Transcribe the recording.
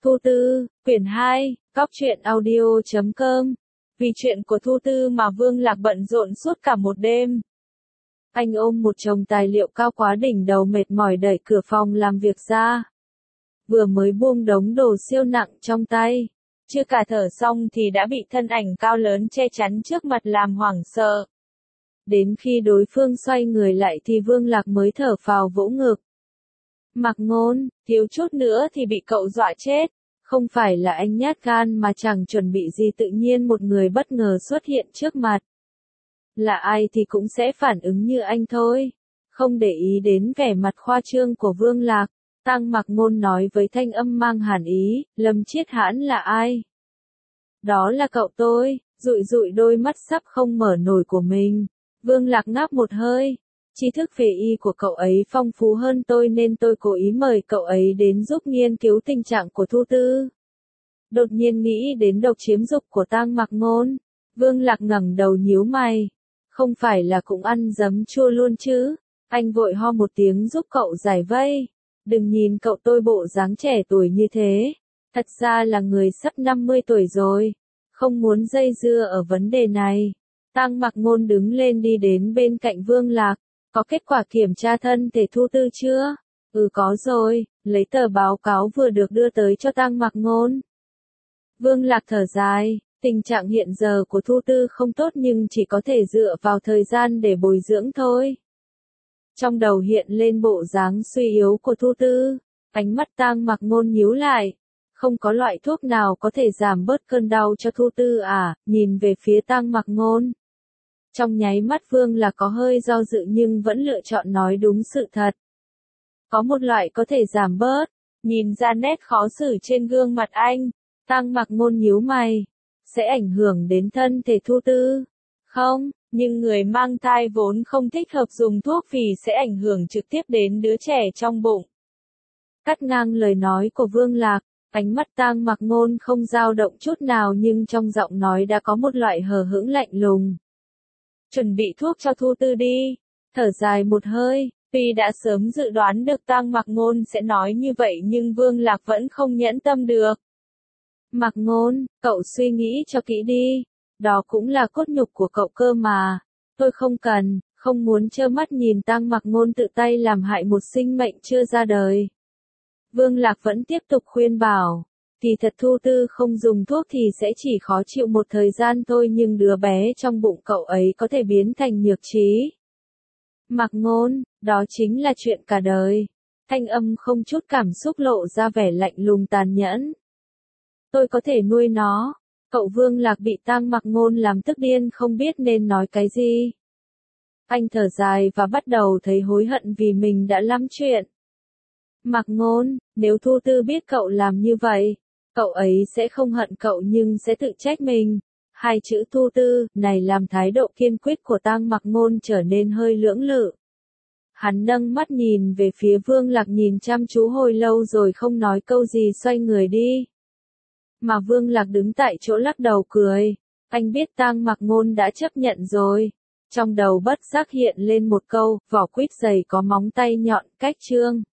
Thu Tư, quyển 2, Cóc truyện audio.com. Vì chuyện của Thu Tư mà Vương Lạc bận rộn suốt cả một đêm. Anh ôm một chồng tài liệu cao quá đỉnh đầu mệt mỏi đẩy cửa phòng làm việc ra. Vừa mới buông đống đồ siêu nặng trong tay. Chưa cả thở xong thì đã bị thân ảnh cao lớn che chắn trước mặt làm hoảng sợ. Đến khi đối phương xoay người lại thì Vương Lạc mới thở phào vỗ ngực. Mạc Ngôn, thiếu chút nữa thì bị cậu dọa chết. Không phải là anh nhát gan mà chẳng chuẩn bị gì, tự nhiên một người bất ngờ xuất hiện trước mặt. Là ai thì cũng sẽ phản ứng như anh thôi. Không để ý đến vẻ mặt khoa trương của Vương Lạc, Tăng Mạc Ngôn nói với thanh âm mang hàn ý, Lâm Chiết Hãn là ai? Đó là cậu tôi, dụi dụi đôi mắt sắp không mở nổi của mình. Vương Lạc ngáp một hơi. Tri thức về y của cậu ấy phong phú hơn tôi nên tôi cố ý mời cậu ấy đến giúp nghiên cứu tình trạng của Thu Tư. Đột nhiên nghĩ đến độc chiếm dục của Tăng Mạc Ngôn. Vương Lạc ngẩng đầu nhíu mày. Không phải là cũng ăn giấm chua luôn chứ? Anh vội ho một tiếng giúp cậu giải vây. Đừng nhìn cậu tôi bộ dáng trẻ tuổi như thế. Thật ra là người sắp 50 tuổi rồi. Không muốn dây dưa ở vấn đề này. Tăng Mạc Ngôn đứng lên đi đến bên cạnh Vương Lạc. Có kết quả kiểm tra thân thể Thu Tư chưa? Có rồi, lấy tờ báo cáo vừa được đưa tới cho Tăng Mạc Ngôn. Vương Lạc thở dài, tình trạng hiện giờ của Thu Tư không tốt nhưng chỉ có thể dựa vào thời gian để bồi dưỡng thôi. Trong đầu hiện lên bộ dáng suy yếu của Thu Tư, ánh mắt Tăng Mạc Ngôn nhíu lại. Không có loại thuốc nào có thể giảm bớt cơn đau cho Thu Tư à? Nhìn về phía Tăng Mạc Ngôn. Trong nháy mắt Vương là có hơi do dự nhưng vẫn lựa chọn nói đúng sự thật. Có một loại có thể giảm bớt. Nhìn ra nét khó xử trên gương mặt anh, Tăng Mạc Ngôn nhíu mày. Sẽ ảnh hưởng đến thân thể Thu Tư. Không, nhưng người mang thai vốn không thích hợp dùng thuốc vì sẽ ảnh hưởng trực tiếp đến đứa trẻ trong bụng. Cắt ngang lời nói của Vương Lạc, ánh mắt Tăng Mạc Ngôn không dao động chút nào nhưng trong giọng nói đã có một loại hờ hững lạnh lùng. Chuẩn bị thuốc cho Thu Tư đi. Thở dài một hơi, tuy đã sớm dự đoán được Tăng Mạc Ngôn sẽ nói như vậy nhưng Vương Lạc vẫn không nhẫn tâm được. Mạc Ngôn, cậu suy nghĩ cho kỹ đi. Đó cũng là cốt nhục của cậu cơ mà. Tôi không cần, không muốn trơ mắt nhìn Tăng Mạc Ngôn tự tay làm hại một sinh mệnh chưa ra đời. Vương Lạc vẫn tiếp tục khuyên bảo. Thì thật Thu Tư không dùng thuốc thì sẽ chỉ khó chịu một thời gian thôi nhưng đứa bé trong bụng cậu ấy có thể biến thành nhược trí. Mạc Ngôn, đó chính là chuyện cả đời. Thanh âm không chút cảm xúc lộ ra vẻ lạnh lùng tàn nhẫn. Tôi có thể nuôi nó. Cậu Vương Lạc bị Tăng Mạc Ngôn làm tức điên không biết nên nói cái gì. Anh thở dài và bắt đầu thấy hối hận vì mình đã lắm chuyện. Mạc Ngôn, nếu Thu Tư biết cậu làm như vậy, cậu ấy sẽ không hận cậu nhưng sẽ tự trách mình. Hai chữ Thu Tư này làm thái độ kiên quyết của Tăng Mạc Ngôn trở nên hơi lưỡng lự. Hắn nâng mắt nhìn về phía Vương Lạc nhìn chăm chú hồi lâu rồi không nói câu gì xoay người đi. Mà Vương Lạc đứng tại chỗ lắc đầu cười. Anh biết Tăng Mạc Ngôn đã chấp nhận rồi. Trong đầu bất giác hiện lên một câu, vỏ quýt dày có móng tay nhọn, cách chương.